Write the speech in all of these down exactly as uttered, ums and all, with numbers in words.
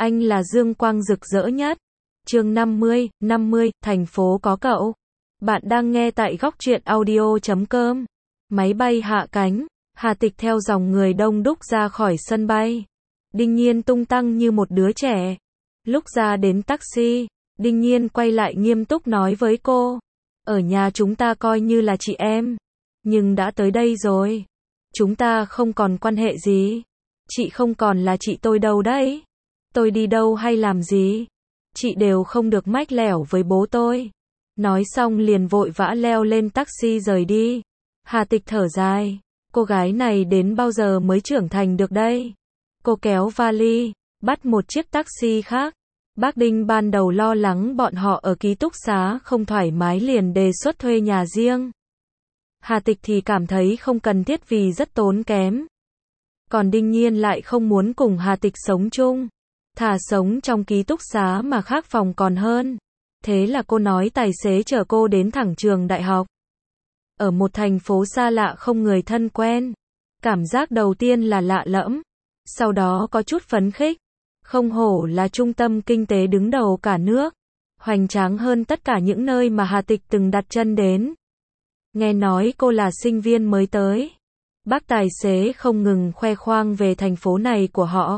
Anh là dương quang rực rỡ nhất. Chương năm mươi, năm mươi, thành phố có cậu. Bạn đang nghe tại góc truyện audio chấm com. Máy bay hạ cánh, Hà Tịch theo dòng người đông đúc ra khỏi sân bay. Đinh Nhiên tung tăng như một đứa trẻ. Lúc ra đến taxi, Đinh Nhiên quay lại nghiêm túc nói với cô. Ở nhà chúng ta coi như là chị em. Nhưng đã tới đây rồi. Chúng ta không còn quan hệ gì. Chị không còn là chị tôi đâu đấy. Tôi đi đâu hay làm gì, chị đều không được mách lẻo với bố tôi. Nói xong liền vội vã leo lên taxi rời đi. Hà Tịch thở dài. Cô gái này đến bao giờ mới trưởng thành được đây? Cô kéo vali, bắt một chiếc taxi khác. Bác Đinh ban đầu lo lắng bọn họ ở ký túc xá không thoải mái liền đề xuất thuê nhà riêng. Hà Tịch thì cảm thấy không cần thiết vì rất tốn kém. Còn Đinh Nhiên lại không muốn cùng Hà Tịch sống chung. Thà sống trong ký túc xá mà khác phòng còn hơn. Thế là cô nói tài xế chở cô đến thẳng trường đại học. Ở một thành phố xa lạ không người thân quen. Cảm giác đầu tiên là lạ lẫm. Sau đó có chút phấn khích. Không hổ là trung tâm kinh tế đứng đầu cả nước. Hoành tráng hơn tất cả những nơi mà Hà Tịch từng đặt chân đến. Nghe nói cô là sinh viên mới tới. Bác tài xế không ngừng khoe khoang về thành phố này của họ.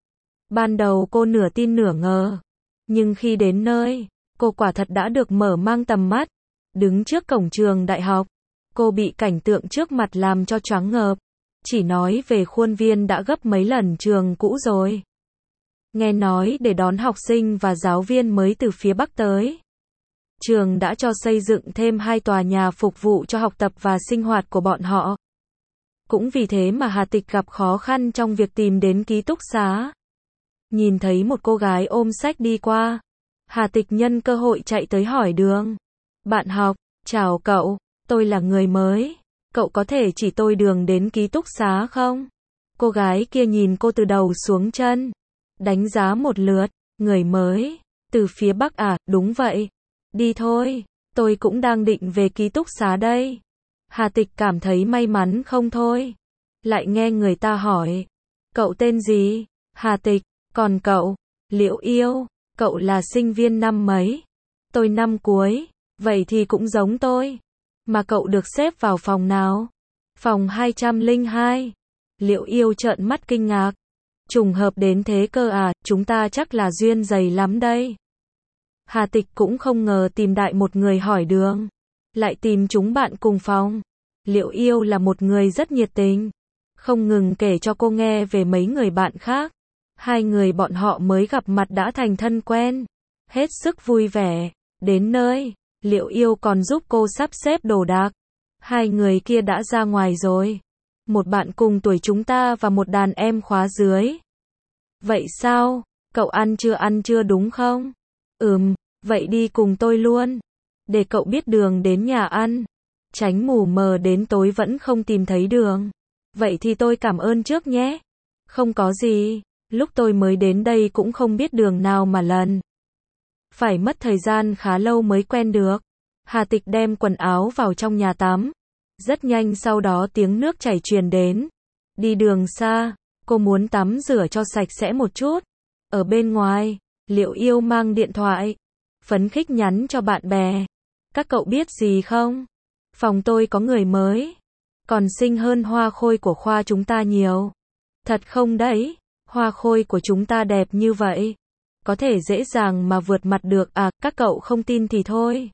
Ban đầu cô nửa tin nửa ngờ. Nhưng khi đến nơi, cô quả thật đã được mở mang tầm mắt. Đứng trước cổng trường đại học, cô bị cảnh tượng trước mặt làm cho choáng ngợp. Chỉ nói về khuôn viên đã gấp mấy lần trường cũ rồi. Nghe nói để đón học sinh và giáo viên mới từ phía Bắc tới. Trường đã cho xây dựng thêm hai tòa nhà phục vụ cho học tập và sinh hoạt của bọn họ. Cũng vì thế mà Hà Tịch gặp khó khăn trong việc tìm đến ký túc xá. Nhìn thấy một cô gái ôm sách đi qua. Hà Tịch nhân cơ hội chạy tới hỏi đường. Bạn học, chào cậu, tôi là người mới. Cậu có thể chỉ tôi đường đến ký túc xá không? Cô gái kia nhìn cô từ đầu xuống chân. Đánh giá một lượt, người mới. Từ phía Bắc à, đúng vậy. Đi thôi, tôi cũng đang định về ký túc xá đây. Hà Tịch cảm thấy may mắn không thôi. Lại nghe người ta hỏi. Cậu tên gì? Hà Tịch. Còn cậu? Liễu Yêu. Cậu là sinh viên năm mấy? Tôi năm cuối. Vậy thì cũng giống tôi. Mà cậu được xếp vào phòng nào? Phòng hai không hai. Liễu Yêu trợn mắt kinh ngạc. Trùng hợp đến thế cơ à, chúng ta chắc là duyên dày lắm đây. Hà Tịch cũng không ngờ tìm đại một người hỏi đường. Lại tìm chúng bạn cùng phòng. Liễu Yêu là một người rất nhiệt tình. Không ngừng kể cho cô nghe về mấy người bạn khác. Hai người bọn họ mới gặp mặt đã thành thân quen. Hết sức vui vẻ. Đến nơi, Liễu Yêu còn giúp cô sắp xếp đồ đạc. Hai người kia đã ra ngoài rồi. Một bạn cùng tuổi chúng ta và một đàn em khóa dưới. Vậy sao? Cậu ăn chưa ăn chưa đúng không? Ừm, vậy đi cùng tôi luôn. Để cậu biết đường đến nhà ăn. Tránh mù mờ đến tối vẫn không tìm thấy đường. Vậy thì tôi cảm ơn trước nhé. Không có gì. Lúc tôi mới đến đây cũng không biết đường nào mà lần. Phải mất thời gian khá lâu mới quen được. Hà Tịch đem quần áo vào trong nhà tắm. Rất nhanh sau đó tiếng nước chảy truyền đến. Đi đường xa, cô muốn tắm rửa cho sạch sẽ một chút. Ở bên ngoài, Liễu Yêu mang điện thoại. Phấn khích nhắn cho bạn bè. Các cậu biết gì không? Phòng tôi có người mới. Còn xinh hơn Hoa Khôi của khoa chúng ta nhiều. Thật không đấy? Hoa Khôi của chúng ta đẹp như vậy. Có thể dễ dàng mà vượt mặt được à, các cậu không tin thì thôi.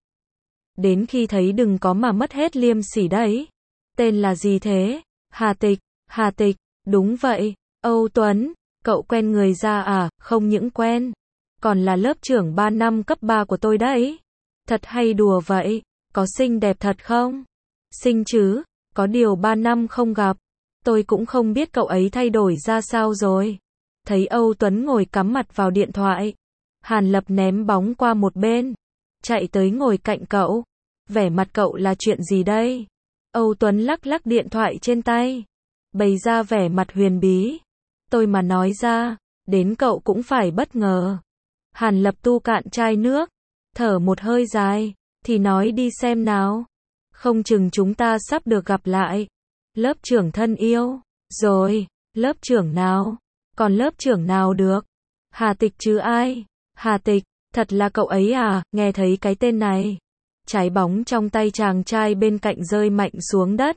Đến khi thấy đừng có mà mất hết liêm sỉ đấy. Tên là gì thế? Hà Tịch. Hà Tịch, đúng vậy. Âu Tuấn, cậu quen người ra à? Không những quen, còn là lớp trưởng ba năm cấp ba của tôi đấy. Thật hay đùa vậy? Có xinh đẹp thật không? Xinh chứ, có điều ba năm không gặp. Tôi cũng không biết cậu ấy thay đổi ra sao rồi. Thấy Âu Tuấn ngồi cắm mặt vào điện thoại. Hàn Lập ném bóng qua một bên. Chạy tới ngồi cạnh cậu. Vẻ mặt cậu là chuyện gì đây? Âu Tuấn lắc lắc điện thoại trên tay. Bày ra vẻ mặt huyền bí. Tôi mà nói ra, đến cậu cũng phải bất ngờ. Hàn Lập tu cạn chai nước. Thở một hơi dài. Thì nói đi xem nào. Không chừng chúng ta sắp được gặp lại. Lớp trưởng thân yêu. Rồi, lớp trưởng nào? Còn lớp trưởng nào được? Hà Tịch chứ ai? Hà Tịch, thật là cậu ấy à? Nghe thấy cái tên này. Trái bóng trong tay chàng trai bên cạnh rơi mạnh xuống đất.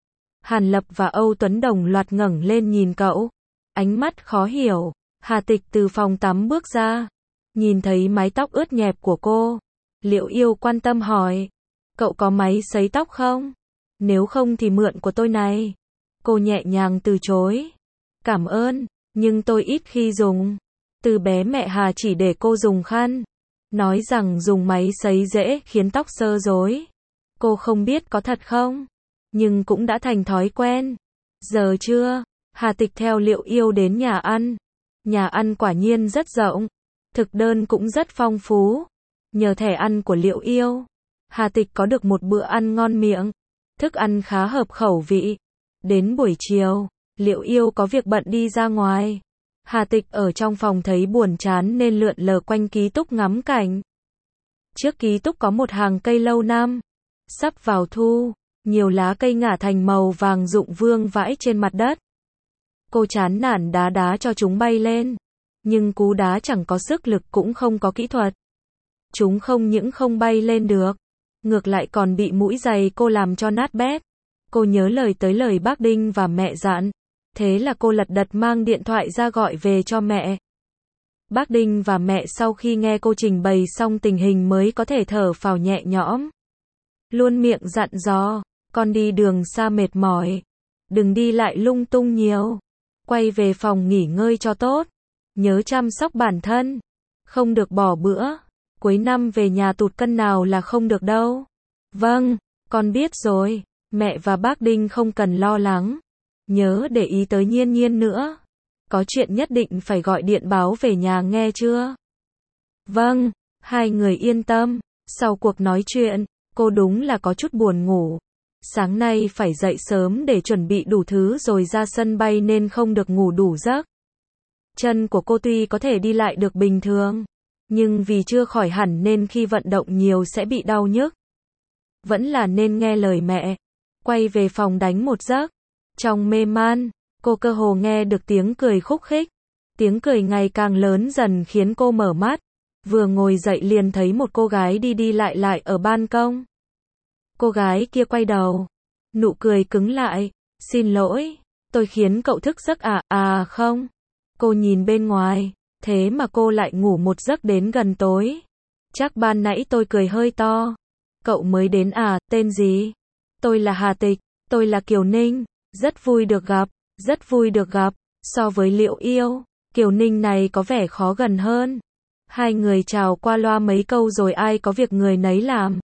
Hàn Lập và Âu Tuấn đồng loạt ngẩng lên nhìn cậu. Ánh mắt khó hiểu. Hà Tịch từ phòng tắm bước ra. Nhìn thấy mái tóc ướt nhẹp của cô. Liệu Yêu quan tâm hỏi. Cậu có máy sấy tóc không? Nếu không thì mượn của tôi này. Cô nhẹ nhàng từ chối. Cảm ơn, nhưng tôi ít khi dùng. Từ bé mẹ Hà chỉ để cô dùng khăn. Nói rằng dùng máy sấy dễ khiến tóc xơ rối. Cô không biết có thật không? Nhưng cũng đã thành thói quen. Giờ trưa, Hà Tịch theo Liệu Yêu đến nhà ăn. Nhà ăn quả nhiên rất rộng. Thực đơn cũng rất phong phú. Nhờ thẻ ăn của Liệu Yêu, Hà Tịch có được một bữa ăn ngon miệng. Thức ăn khá hợp khẩu vị. Đến buổi chiều, Liệu Yêu có việc bận đi ra ngoài. Hà Tịch ở trong phòng thấy buồn chán nên lượn lờ quanh ký túc ngắm cảnh. Trước ký túc có một hàng cây lâu năm. Sắp vào thu, nhiều lá cây ngả thành màu vàng rụng vương vãi trên mặt đất. Cô chán nản đá đá cho chúng bay lên. Nhưng cú đá chẳng có sức lực cũng không có kỹ thuật. Chúng không những không bay lên được, ngược lại còn bị mũi giày cô làm cho nát bét. Cô nhớ lời tới lời bác Đinh và mẹ dặn. Thế là cô lật đật mang điện thoại ra gọi về cho mẹ. Bác Đinh và mẹ sau khi nghe cô trình bày xong tình hình mới có thể thở phào nhẹ nhõm. Luôn miệng dặn dò, con đi đường xa mệt mỏi. Đừng đi lại lung tung nhiều. Quay về phòng nghỉ ngơi cho tốt. Nhớ chăm sóc bản thân. Không được bỏ bữa. Cuối năm về nhà tụt cân nào là không được đâu. Vâng, con biết rồi. Mẹ và bác Đinh không cần lo lắng. Nhớ để ý tới Nhiên Nhiên nữa. Có chuyện nhất định phải gọi điện báo về nhà nghe chưa? Vâng, hai người yên tâm. Sau cuộc nói chuyện, cô đúng là có chút buồn ngủ. Sáng nay phải dậy sớm để chuẩn bị đủ thứ rồi ra sân bay nên không được ngủ đủ giấc. Chân của cô tuy có thể đi lại được bình thường, nhưng vì chưa khỏi hẳn nên khi vận động nhiều sẽ bị đau nhức. Vẫn là nên nghe lời mẹ. Quay về phòng đánh một giấc. Trong mê man, cô cơ hồ nghe được tiếng cười khúc khích. Tiếng cười ngày càng lớn dần khiến cô mở mắt. Vừa ngồi dậy liền thấy một cô gái đi đi lại lại ở ban công. Cô gái kia quay đầu. Nụ cười cứng lại. Xin lỗi, tôi khiến cậu thức giấc à? À không. Cô nhìn bên ngoài. Thế mà cô lại ngủ một giấc đến gần tối. Chắc ban nãy tôi cười hơi to. Cậu mới đến à? Tên gì? Tôi là Hà Tịch. Tôi là Kiều Ninh. Rất vui được gặp. Rất vui được gặp. So với Liệu Yêu, Kiều Ninh này có vẻ khó gần hơn. Hai người chào qua loa mấy câu rồi ai có việc người nấy làm.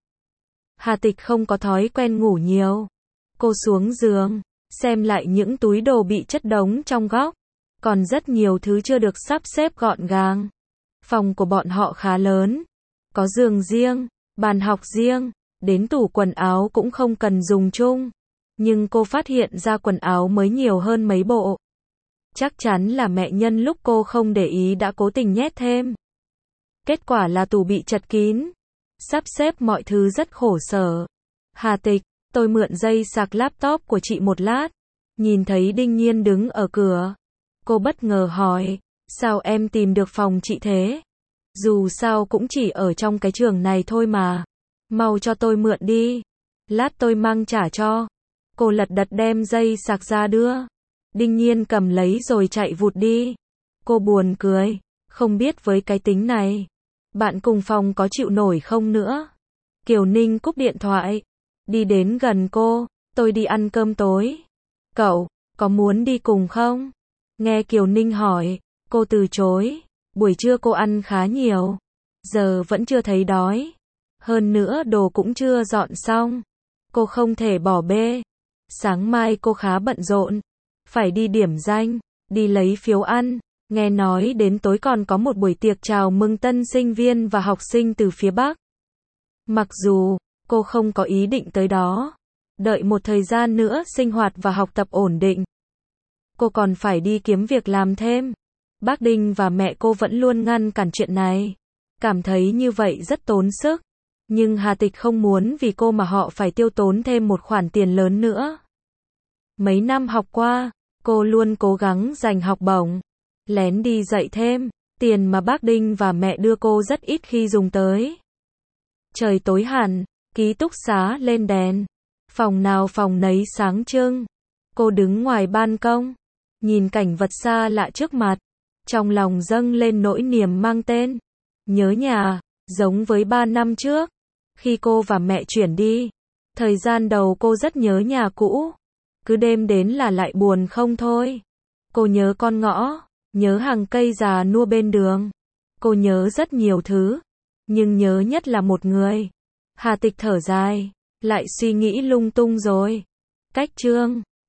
Hà Tịch không có thói quen ngủ nhiều. Cô xuống giường, xem lại những túi đồ bị chất đống trong góc. Còn rất nhiều thứ chưa được sắp xếp gọn gàng. Phòng của bọn họ khá lớn. Có giường riêng, bàn học riêng, đến tủ quần áo cũng không cần dùng chung. Nhưng cô phát hiện ra quần áo mới nhiều hơn mấy bộ. Chắc chắn là mẹ nhân lúc cô không để ý đã cố tình nhét thêm. Kết quả là tủ bị chật kín. Sắp xếp mọi thứ rất khổ sở. Hà Tịch, tôi mượn dây sạc laptop của chị một lát. Nhìn thấy Đinh Nhiên đứng ở cửa. Cô bất ngờ hỏi, sao em tìm được phòng chị thế? Dù sao cũng chỉ ở trong cái trường này thôi mà. Mau cho tôi mượn đi. Lát tôi mang trả cho. Cô lật đật đem dây sạc ra đưa. Đinh Nhiên cầm lấy rồi chạy vụt đi. Cô buồn cười. Không biết với cái tính này, bạn cùng phòng có chịu nổi không nữa. Kiều Ninh cúp điện thoại. Đi đến gần cô. Tôi đi ăn cơm tối. Cậu, có muốn đi cùng không? Nghe Kiều Ninh hỏi, cô từ chối. Buổi trưa cô ăn khá nhiều. Giờ vẫn chưa thấy đói. Hơn nữa đồ cũng chưa dọn xong. Cô không thể bỏ bê. Sáng mai cô khá bận rộn. Phải đi điểm danh, đi lấy phiếu ăn. Nghe nói đến tối còn có một buổi tiệc chào mừng tân sinh viên và học sinh từ phía Bắc. Mặc dù cô không có ý định tới đó. Đợi một thời gian nữa sinh hoạt và học tập ổn định. Cô còn phải đi kiếm việc làm thêm. Bác Đinh và mẹ cô vẫn luôn ngăn cản chuyện này. Cảm thấy như vậy rất tốn sức. Nhưng Hà Tịch không muốn vì cô mà họ phải tiêu tốn thêm một khoản tiền lớn nữa. Mấy năm học qua, cô luôn cố gắng giành học bổng. Lén đi dạy thêm. Tiền mà bác Đinh và mẹ đưa cô rất ít khi dùng tới. Trời tối hẳn, ký túc xá lên đèn. Phòng nào phòng nấy sáng trưng. Cô đứng ngoài ban công, nhìn cảnh vật xa lạ trước mặt. Trong lòng dâng lên nỗi niềm mang tên nhớ nhà, giống với ba năm trước. Khi cô và mẹ chuyển đi, thời gian đầu cô rất nhớ nhà cũ. Cứ đêm đến là lại buồn không thôi. Cô nhớ con ngõ, nhớ hàng cây già nua bên đường. Cô nhớ rất nhiều thứ, nhưng nhớ nhất là một người. Hà Tịch thở dài, lại suy nghĩ lung tung rồi. Cách chương